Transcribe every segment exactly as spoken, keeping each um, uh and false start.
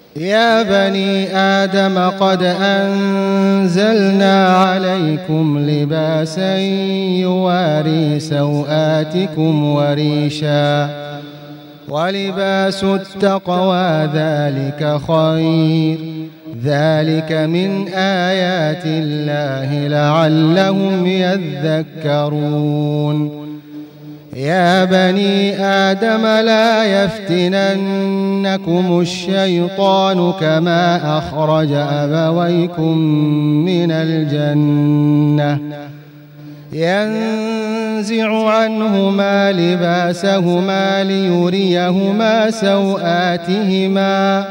يا بني آدم قد أنزلنا عليكم لباسا يواري سوآتكم وريشا ولباس التقوى ذلك خير ذلك من آيات الله لعلهم يذكرون يا بني آدم لا يفتننكم الشيطان كما أخرج أبويكم من الجنة ينزع عنهما لباسهما ليريهما سوآتهما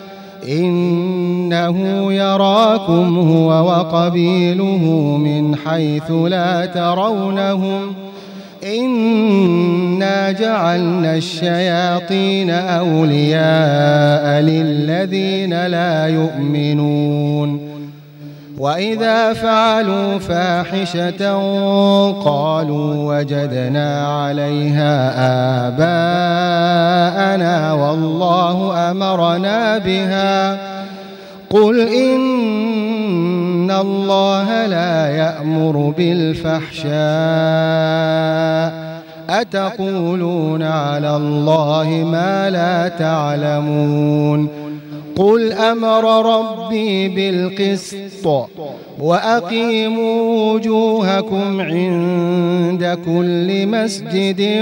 إنه يراكم هو وقبيله من حيث لا ترونهم إنا جعلنا الشياطين أولياء للذين لا يؤمنون وإذا فعلوا فاحشة قالوا وجدنا عليها آباءنا والله أمرنا بها قل إن الله لا يأمر بالفحشاء أتقولون على الله ما لا تعلمون قل أمر ربي بالقسط وأقيموا وجوهكم عند كل مسجد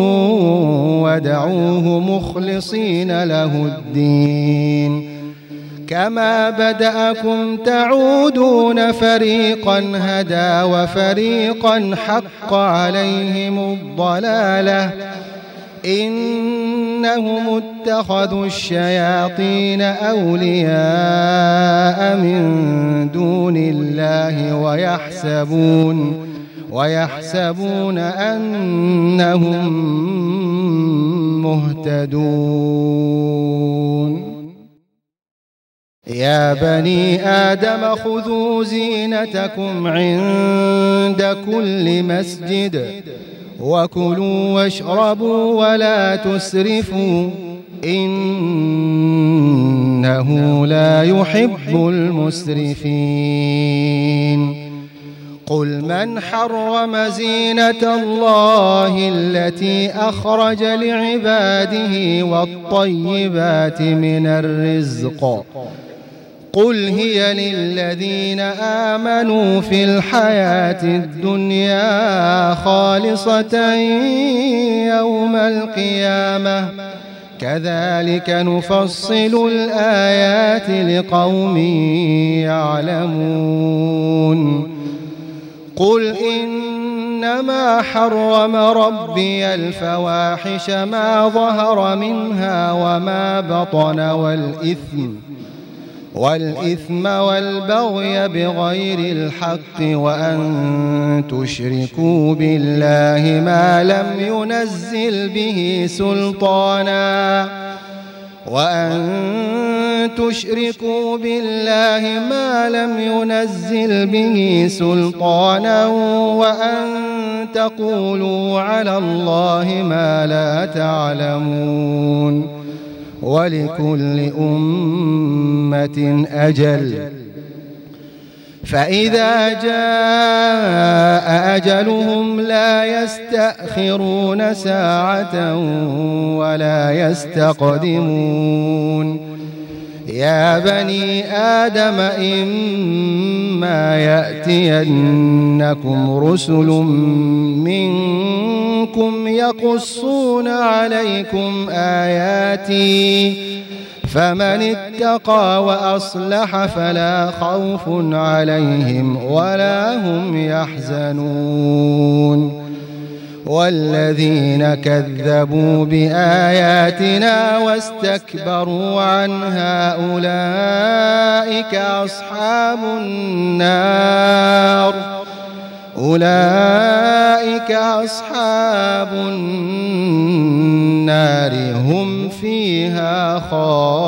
ودعوه مخلصين له الدين كما بدأكم تعودون فريقا هدى وفريقا حق عليهم الضلالة إنهم اتخذوا الشياطين أولياء من دون الله ويحسبون ويحسبون أنهم مهتدون يا بني آدم خذوا زينتكم عند كل مسجد وكلوا واشربوا ولا تسرفوا إنه لا يحب المسرفين قل من حرم زينة الله التي أخرج لعباده والطيبات من الرزق قل هي للذين آمنوا في الحياة الدنيا خالصة يوم القيامة كذلك نفصل الآيات لقوم يعلمون قل إنما حرم ربي الفواحش ما ظهر منها وما بطن والإثم والإثم والبغي بغير الحق وأن تشركوا بالله ما لم ينزل به سلطانا وأن تشركوا بالله ما لم ينزل به سلطانا وأن تقولوا على الله ما لا تعلمون ولكل أمة أجل فإذا جاء أجلهم لا يستأخرون ساعة ولا يستقدمون يا بني آدم إما يأتينكم رسل منكم يقصون عليكم آياتي فمن اتقى وأصلح فلا خوف عليهم ولا هم يحزنون والذين كذبوا بآياتنا واستكبروا عنها أولئك أصحاب النار أولئك أصحاب النار هم فيها خالدون